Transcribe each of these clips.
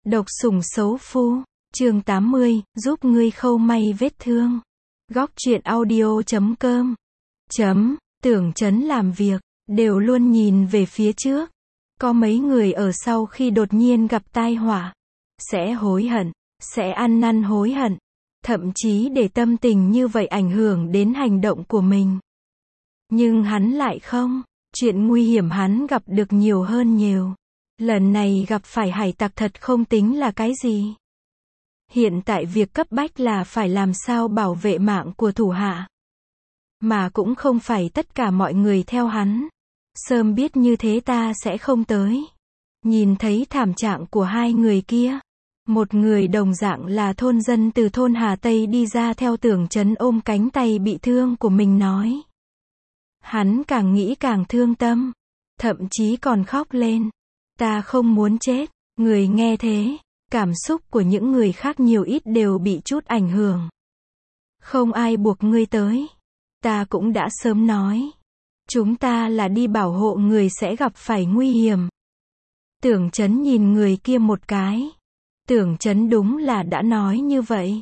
Độc sủng xấu phu, chương 80, giúp ngươi khâu may vết thương. Góc truyện audio.com. Tưởng Chấn làm việc, đều luôn nhìn về phía trước. Có mấy người ở sau khi đột nhiên gặp tai họa, sẽ hối hận, sẽ ăn năn hối hận, thậm chí để tâm tình như vậy ảnh hưởng đến hành động của mình. Nhưng hắn lại không, chuyện nguy hiểm hắn gặp được nhiều hơn nhiều. Lần này gặp phải hải tặc thật không tính là cái gì. Hiện tại việc cấp bách là phải làm sao bảo vệ mạng của thủ hạ. Mà cũng không phải tất cả mọi người theo hắn. Sớm biết như thế ta sẽ không tới. Nhìn thấy thảm trạng của hai người kia. Một người đồng dạng là thôn dân từ thôn Hà Tây đi ra theo Tưởng Chấn ôm cánh tay bị thương của mình nói. Hắn càng nghĩ càng thương tâm. Thậm chí còn khóc lên. Ta không muốn chết. Người nghe thế, cảm xúc của những người khác nhiều ít đều bị chút ảnh hưởng. Không ai buộc ngươi tới. Ta cũng đã sớm nói. Chúng ta là đi bảo hộ người sẽ gặp phải nguy hiểm. Tưởng Chấn nhìn người kia một cái. Tưởng Chấn đúng là đã nói như vậy.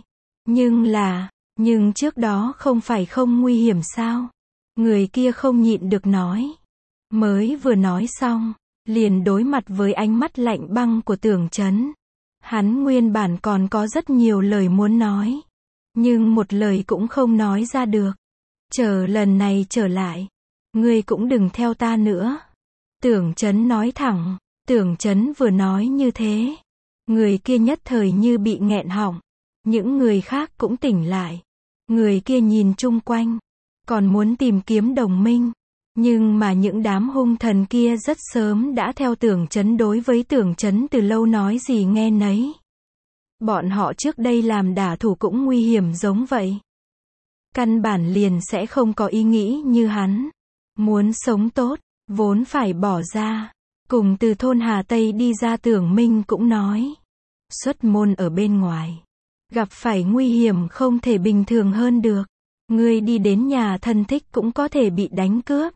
Nhưng trước đó không phải không nguy hiểm sao? Người kia không nhịn được nói. Mới vừa nói xong, liền đối mặt với ánh mắt lạnh băng của Tưởng Chấn. Hắn nguyên bản còn có rất nhiều lời muốn nói. Nhưng một lời cũng không nói ra được. Chờ lần này trở lại. Ngươi cũng đừng theo ta nữa. Tưởng Chấn nói thẳng. Tưởng Chấn vừa nói như thế. Người kia nhất thời như bị nghẹn họng. Những người khác cũng tỉnh lại. Người kia nhìn chung quanh. Còn muốn tìm kiếm đồng minh. Nhưng mà những đám hung thần kia rất sớm đã theo Tưởng Chấn, đối với Tưởng Chấn từ lâu nói gì nghe nấy. Bọn họ trước đây làm đả thủ cũng nguy hiểm giống vậy. Căn bản liền sẽ không có ý nghĩ như hắn. Muốn sống tốt, vốn phải bỏ ra. Cùng từ thôn Hà Tây đi ra Tưởng Minh cũng nói. Xuất môn ở bên ngoài. Gặp phải nguy hiểm không thể bình thường hơn được. Ngươi đi đến nhà thân thích cũng có thể bị đánh cướp.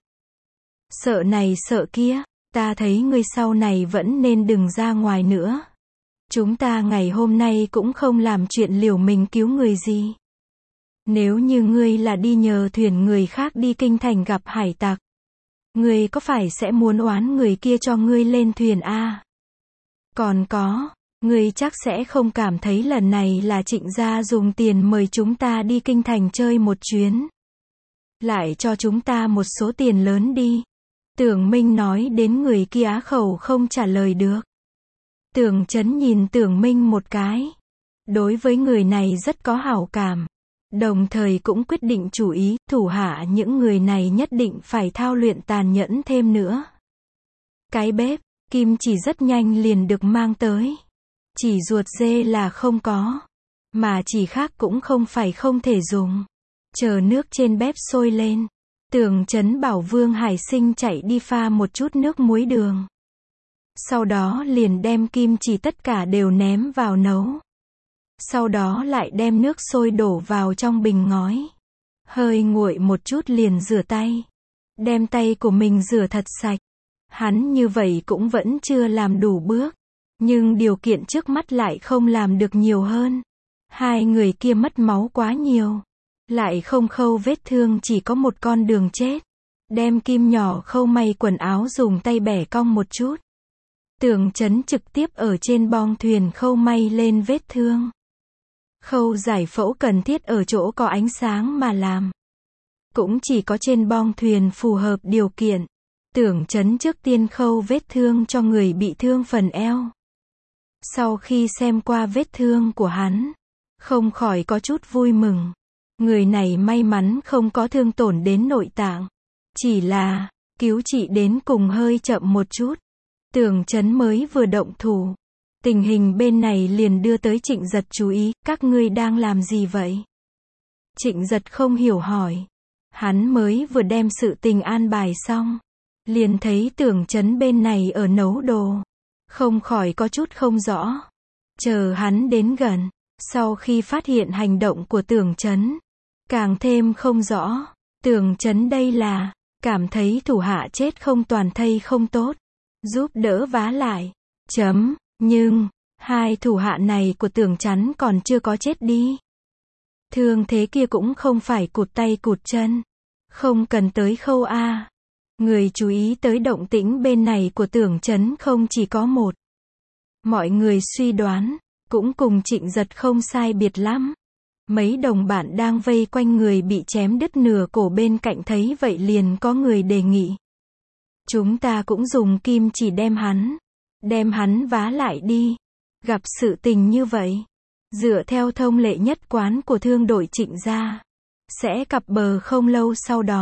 Sợ này sợ kia, ta thấy ngươi sau này vẫn nên đừng ra ngoài nữa. Chúng ta ngày hôm nay cũng không làm chuyện liều mình cứu người gì. Nếu như ngươi là đi nhờ thuyền người khác đi kinh thành gặp hải tặc, ngươi có phải sẽ muốn oán người kia cho ngươi lên thuyền a? Còn có, ngươi chắc sẽ không cảm thấy lần này là Trịnh gia dùng tiền mời chúng ta đi kinh thành chơi một chuyến. Lại cho chúng ta một số tiền lớn đi. Tưởng Minh nói đến người kia á khẩu không trả lời được. Tưởng Chấn nhìn Tưởng Minh một cái. Đối với người này rất có hảo cảm. Đồng thời cũng quyết định chủ ý, thủ hạ những người này nhất định phải thao luyện tàn nhẫn thêm nữa. Cái bếp, kim chỉ rất nhanh liền được mang tới. Chỉ ruột dê là không có. Mà chỉ khác cũng không phải không thể dùng. Chờ nước trên bếp sôi lên. Tưởng Chấn bảo Vương Hải Sinh chạy đi pha một chút nước muối đường. Sau đó liền đem kim chỉ tất cả đều ném vào nấu. Sau đó lại đem nước sôi đổ vào trong bình ngói. Hơi nguội một chút liền rửa tay. Đem tay của mình rửa thật sạch. Hắn như vậy cũng vẫn chưa làm đủ bước. Nhưng điều kiện trước mắt lại không làm được nhiều hơn. Hai người kia mất máu quá nhiều. Lại không khâu vết thương, chỉ có một con đường chết. Đem kim nhỏ khâu may quần áo dùng tay bẻ cong một chút. Tưởng Chấn trực tiếp ở trên bong thuyền khâu may lên vết thương. Khâu giải phẫu cần thiết ở chỗ có ánh sáng mà làm. Cũng chỉ có trên bong thuyền phù hợp điều kiện. Tưởng Chấn trước tiên khâu vết thương cho người bị thương phần eo. Sau khi xem qua vết thương của hắn, không khỏi có chút vui mừng. Người này may mắn không có thương tổn đến nội tạng. Chỉ là, cứu trị đến cùng hơi chậm một chút. Tưởng Chấn mới vừa động thủ. Tình hình bên này liền đưa tới Trịnh Giật chú ý, các ngươi đang làm gì vậy? Trịnh Giật không hiểu hỏi. Hắn mới vừa đem sự tình an bài xong. Liền thấy Tưởng Chấn bên này ở nấu đồ. Không khỏi có chút không rõ. Chờ hắn đến gần. Sau khi phát hiện hành động của Tưởng Chấn, càng thêm không rõ. Tưởng Chấn đây là, cảm thấy thủ hạ chết không toàn thây không tốt. Giúp đỡ vá lại. Nhưng, Hai thủ hạ này của Tưởng Chắn còn chưa có chết đi. Thương thế kia cũng không phải cụt tay cụt chân. Không cần tới khâu A. Người chú ý tới động tĩnh bên này của Tưởng Chấn không chỉ có một. Mọi người suy đoán, cũng cùng Trịnh Giật không sai biệt lắm. Mấy đồng bạn đang vây quanh người bị chém đứt nửa cổ bên cạnh thấy vậy liền có người đề nghị. Chúng ta cũng dùng kim chỉ đem hắn vá lại đi. Gặp sự tình như vậy, dựa theo thông lệ nhất quán của thương đội Trịnh gia, sẽ cặp bờ không lâu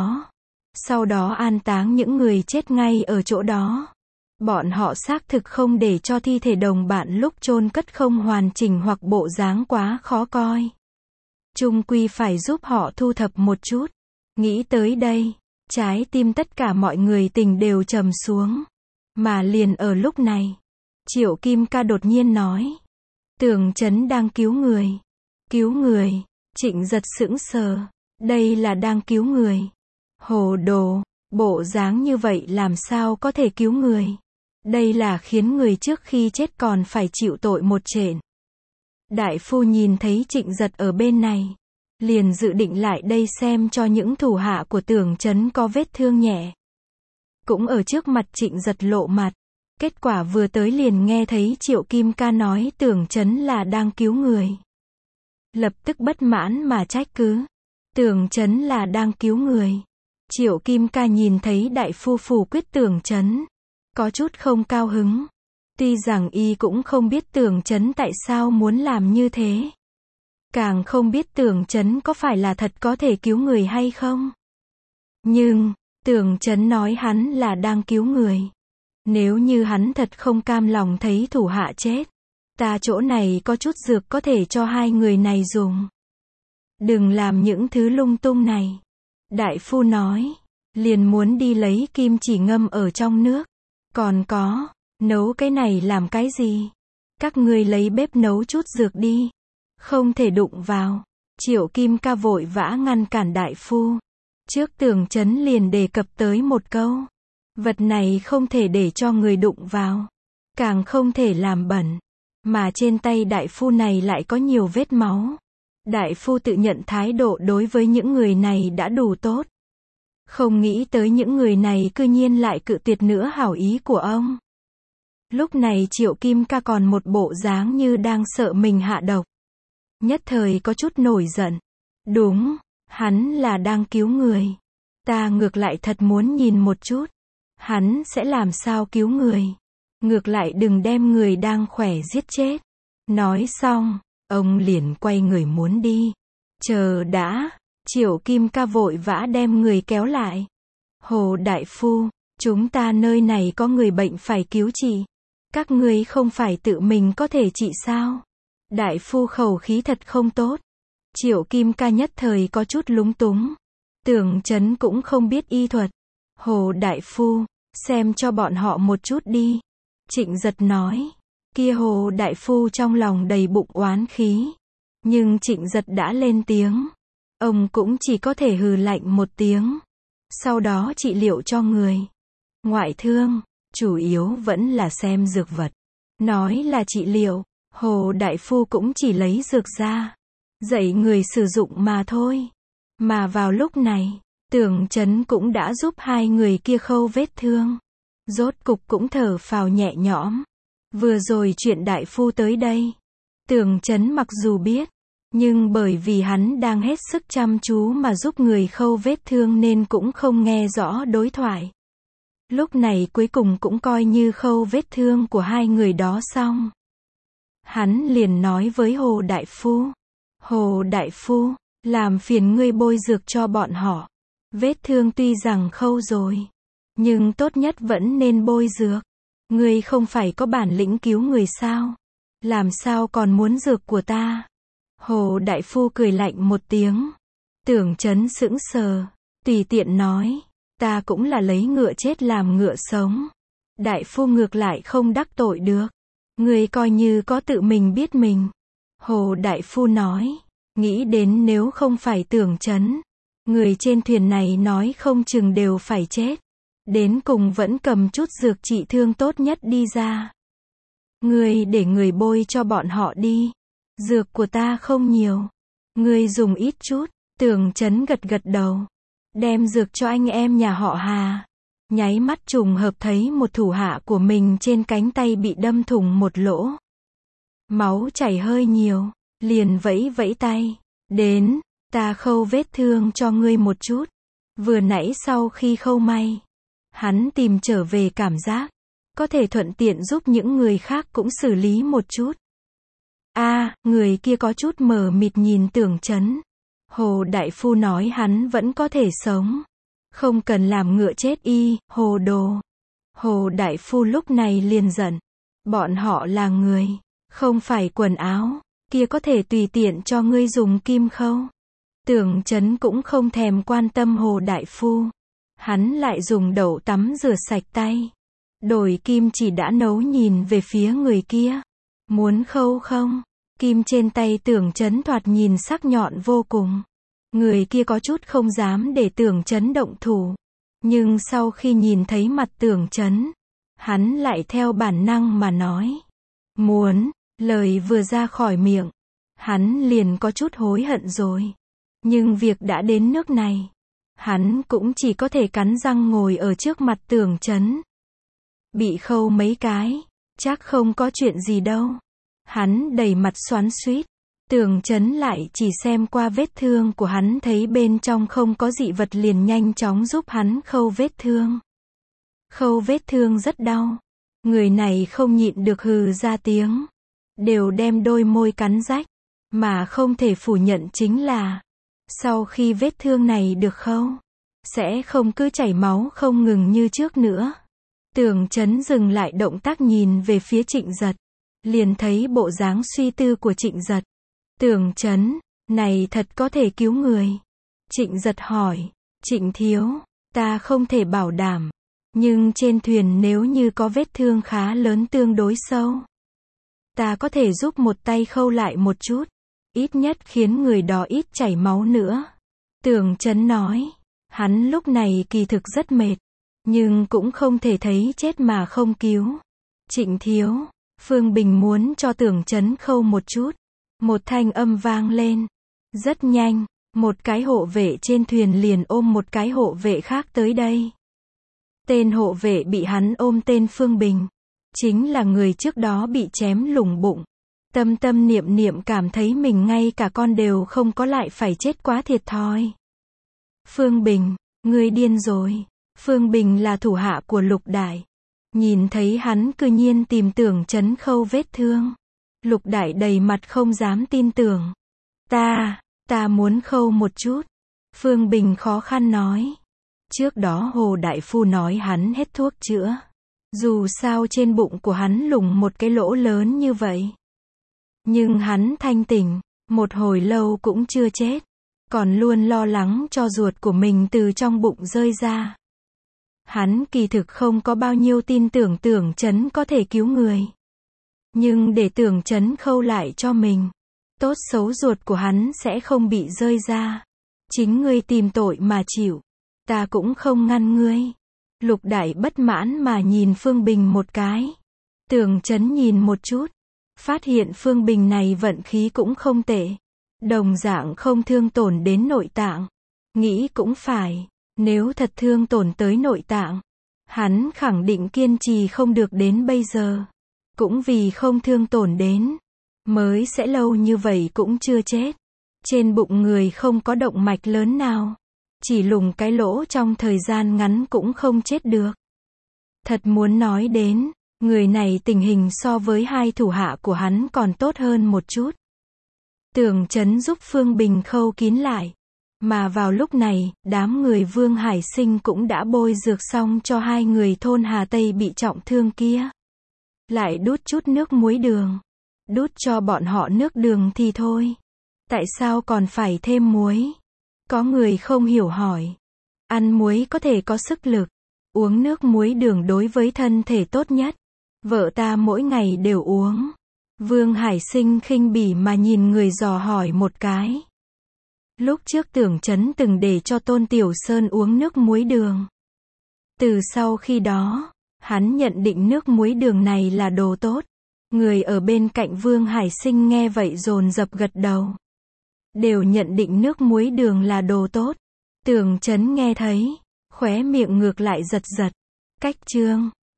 sau đó an táng những người chết ngay ở chỗ đó. Bọn họ xác thực không để cho thi thể đồng bạn lúc chôn cất không hoàn chỉnh hoặc bộ dáng quá khó coi. Chung quy phải giúp họ thu thập một chút. Nghĩ tới đây, trái tim tất cả mọi người tình đều trầm xuống. Mà liền ở lúc này, Triệu Kim Ca đột nhiên nói. Tưởng Chấn đang cứu người. Cứu người. Trịnh Giật sững sờ. Đây là đang cứu người. Hồ đồ. Bộ dáng như vậy làm sao có thể cứu người. Đây là khiến người trước khi chết còn phải chịu tội một trển. Đại phu nhìn thấy Trịnh Giật ở bên này, liền dự định lại đây xem cho những thủ hạ của Tưởng Chấn có vết thương nhẹ. Cũng ở trước mặt Trịnh Giật lộ mặt. Kết quả vừa tới liền nghe thấy Triệu Kim Ca nói Tưởng Chấn là đang cứu người. Lập tức bất mãn mà trách cứ. Tưởng Chấn là đang cứu người. Triệu Kim Ca nhìn thấy đại phu phủ quyết Tưởng Chấn, có chút không cao hứng. Tuy rằng y cũng không biết Tưởng Chấn tại sao muốn làm như thế. Càng không biết Tưởng Chấn có phải là thật có thể cứu người hay không. Nhưng, Tưởng Chấn nói hắn là đang cứu người. Nếu như hắn thật không cam lòng thấy thủ hạ chết, ta chỗ này có chút dược có thể cho hai người này dùng. Đừng làm những thứ lung tung này. Đại phu nói, liền muốn đi lấy kim chỉ ngâm ở trong nước. Còn có, nấu cái này làm cái gì? Các ngươi lấy bếp nấu chút dược đi. Không thể đụng vào. Triệu Kim Ca vội vã ngăn cản đại phu. Trước Tưởng Chấn liền đề cập tới một câu. Vật này không thể để cho người đụng vào. Càng không thể làm bẩn. Mà trên tay đại phu này lại có nhiều vết máu. Đại phu tự nhận thái độ đối với những người này đã đủ tốt. Không nghĩ tới những người này cư nhiên lại cự tuyệt nữa hảo ý của ông. Lúc này Triệu Kim Ca còn một bộ dáng như đang sợ mình hạ độc. Nhất thời có chút nổi giận. Đúng, hắn là đang cứu người. Ta ngược lại thật muốn nhìn một chút. Hắn sẽ làm sao cứu người. Ngược lại đừng đem người đang khỏe giết chết. Nói xong, ông liền quay người muốn đi. Chờ đã. Triệu Kim Ca vội vã đem người kéo lại. Hồ đại phu, chúng ta nơi này có người bệnh phải cứu trị. Các ngươi không phải tự mình có thể trị sao? Đại phu khẩu khí thật không tốt. Triệu Kim Ca nhất thời có chút lúng túng. Tưởng Chấn cũng không biết y thuật. Hồ đại phu, xem cho bọn họ một chút đi. Trịnh Giật nói. Kia Hồ đại phu trong lòng đầy bụng oán khí. Nhưng Trịnh Giật đã lên tiếng. Ông cũng chỉ có thể hừ lạnh một tiếng. Sau đó trị liệu cho người. Ngoại thương, chủ yếu vẫn là xem dược vật. Nói là trị liệu, Hồ đại phu cũng chỉ lấy dược ra. Dạy người sử dụng mà thôi. Mà vào lúc này, Tưởng Chấn cũng đã giúp hai người kia khâu vết thương. Rốt cục cũng thở phào nhẹ nhõm. Vừa rồi chuyện đại phu tới đây. Tưởng Chấn mặc dù biết. Nhưng bởi vì hắn đang hết sức chăm chú mà giúp người khâu vết thương nên cũng không nghe rõ đối thoại. Lúc này cuối cùng cũng coi như khâu vết thương của hai người đó xong. Hắn liền nói với Hồ đại phu. Hồ đại phu, làm phiền ngươi bôi dược cho bọn họ. Vết thương tuy rằng khâu rồi, nhưng tốt nhất vẫn nên bôi dược. Ngươi không phải có bản lĩnh cứu người sao? Làm sao còn muốn dược của ta? Hồ đại phu cười lạnh một tiếng. Tưởng Chấn sững sờ, tùy tiện nói. Ta cũng là lấy ngựa chết làm ngựa sống. Đại phu ngược lại không đắc tội được. Ngươi coi như có tự mình biết mình. Hồ đại phu nói. Nghĩ đến nếu không phải Tưởng Chấn, người trên thuyền này nói không chừng đều phải chết. Đến cùng vẫn cầm chút dược trị thương tốt nhất đi ra. Ngươi để người bôi cho bọn họ đi. Dược của ta không nhiều. Ngươi dùng ít chút. Tưởng Chấn gật gật đầu. Đem dược cho anh em nhà họ Hà. Nháy mắt trùng hợp thấy một thủ hạ của mình trên cánh tay bị đâm thủng một lỗ. Máu chảy hơi nhiều. Liền vẫy vẫy tay. Đến, ta khâu vết thương cho ngươi một chút. Vừa nãy sau khi khâu may, hắn tìm trở về cảm giác. Có thể thuận tiện giúp những người khác cũng xử lý một chút. Người kia có chút mờ mịt nhìn Tưởng Chấn. Hồ đại phu nói hắn vẫn có thể sống. Không cần làm ngựa chết y, hồ đồ. Hồ đại phu lúc này liền giận. Bọn họ là người, không phải quần áo. Kia có thể tùy tiện cho ngươi dùng kim khâu. Tưởng Chấn cũng không thèm quan tâm Hồ đại phu. Hắn lại dùng đậu tắm rửa sạch tay. Đổi kim chỉ đã nấu nhìn về phía người kia. Muốn khâu không? Kim trên tay Tưởng Chấn thoạt nhìn sắc nhọn vô cùng. Người kia có chút không dám để Tưởng Chấn động thủ. Nhưng sau khi nhìn thấy mặt Tưởng Chấn, hắn lại theo bản năng mà nói. Muốn, lời vừa ra khỏi miệng, hắn liền có chút hối hận rồi. Nhưng việc đã đến nước này, hắn cũng chỉ có thể cắn răng ngồi ở trước mặt Tưởng Chấn. Bị khâu mấy cái, chắc không có chuyện gì đâu. Hắn đầy mặt xoắn xuýt. Tưởng Chấn lại chỉ xem qua vết thương của hắn thấy bên trong không có dị vật liền nhanh chóng giúp hắn khâu vết thương. Khâu vết thương rất đau. Người này không nhịn được hừ ra tiếng. Đều đem đôi môi cắn rách. Mà không thể phủ nhận chính là, sau khi vết thương này được khâu, sẽ không cứ chảy máu không ngừng như trước nữa. Tưởng Chấn dừng lại động tác nhìn về phía Trịnh Giật. Liền thấy bộ dáng suy tư của Trịnh Giật. Tưởng Chấn, này thật có thể cứu người. Trịnh Giật hỏi, Trịnh thiếu, ta không thể bảo đảm. Nhưng trên thuyền nếu như có vết thương khá lớn tương đối sâu, ta có thể giúp một tay khâu lại một chút. Ít nhất khiến người đó ít chảy máu nữa. Tưởng Chấn nói, hắn lúc này kỳ thực rất mệt. Nhưng cũng không thể thấy chết mà không cứu. Trịnh thiếu, Phương Bình muốn cho Tưởng Chấn khâu một chút. Một thanh âm vang lên. Rất nhanh, một cái hộ vệ trên thuyền liền ôm một cái hộ vệ khác tới đây. Tên hộ vệ bị hắn ôm tên Phương Bình. Chính là người trước đó bị chém lủng bụng. Tâm tâm niệm niệm cảm thấy mình ngay cả con đều không có lại phải chết quá thiệt thòi. Phương Bình, ngươi điên rồi. Phương Bình là thủ hạ của Lục Đại. Nhìn thấy hắn cư nhiên tìm Tưởng Chấn khâu vết thương. Lục Đại đầy mặt không dám tin tưởng. Ta muốn khâu một chút. Phương Bình khó khăn nói. Trước đó Hồ đại phu nói hắn hết thuốc chữa. Dù sao trên bụng của hắn lủng một cái lỗ lớn như vậy. Nhưng hắn thanh tỉnh, một hồi lâu cũng chưa chết. Còn luôn lo lắng cho ruột của mình từ trong bụng rơi ra. Hắn kỳ thực không có bao nhiêu tin tưởng Tưởng Chấn có thể cứu người. Nhưng để Tưởng Chấn khâu lại cho mình, tốt xấu ruột của hắn sẽ không bị rơi ra. Chính ngươi tìm tội mà chịu. Ta cũng không ngăn ngươi. Lục Đại bất mãn mà nhìn Phương Bình một cái. Tưởng Chấn nhìn một chút. Phát hiện Phương Bình này vận khí cũng không tệ. Đồng dạng không thương tổn đến nội tạng. Nghĩ cũng phải. Nếu thật thương tổn tới nội tạng, hắn khẳng định kiên trì không được đến bây giờ. Cũng vì không thương tổn đến, mới sẽ lâu như vậy cũng chưa chết. Trên bụng người không có động mạch lớn nào. Chỉ lủng cái lỗ trong thời gian ngắn cũng không chết được. Thật muốn nói đến, người này tình hình so với hai thủ hạ của hắn còn tốt hơn một chút. Tưởng Chấn giúp Phương Bình khâu kín lại. Mà vào lúc này, đám người Vương Hải Sinh cũng đã bôi dược xong cho hai người thôn Hà Tây bị trọng thương kia. Lại đút chút nước muối đường. Đút cho bọn họ nước đường thì thôi. Tại sao còn phải thêm muối? Có người không hiểu hỏi. Ăn muối có thể có sức lực. Uống nước muối đường đối với thân thể tốt nhất. Vợ ta mỗi ngày đều uống. Vương Hải Sinh khinh bỉ mà nhìn người dò hỏi một cái. Lúc trước Tưởng Chấn từng để cho Tôn Tiểu Sơn uống nước muối đường. Từ sau khi đó, hắn nhận định nước muối đường này là đồ tốt. Người ở bên cạnh Vương Hải Sinh nghe vậy dồn dập gật đầu. Đều nhận định nước muối đường là đồ tốt. Tưởng Chấn nghe thấy, khóe miệng ngược lại giật giật. Cách chương